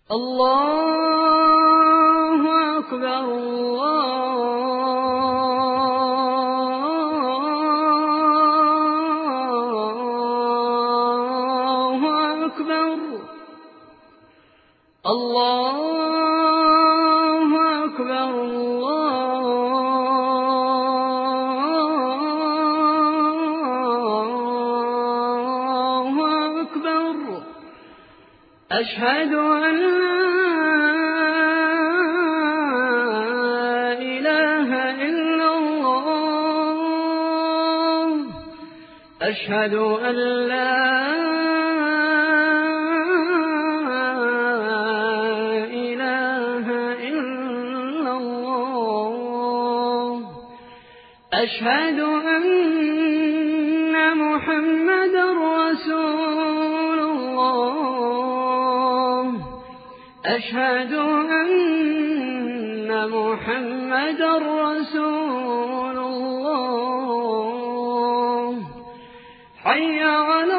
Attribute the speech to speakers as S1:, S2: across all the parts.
S1: الله أكبر الله أكبر الله أكبر الله أكبر أشهد أن لا إله إلا الله أشهد أن لا إله إلا الله أشهد أن محمدا رسول الله أشهد أن محمدا رسول الله حي على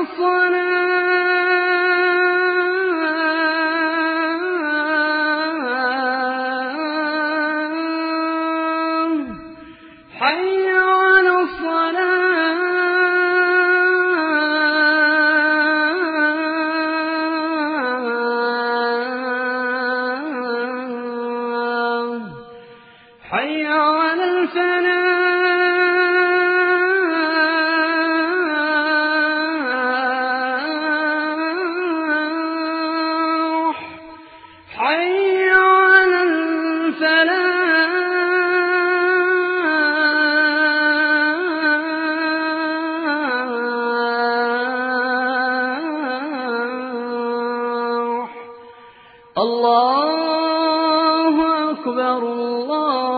S1: الصلاة حي على الصلاة حي على الفلاح حي على الفلاح الله أكبر الله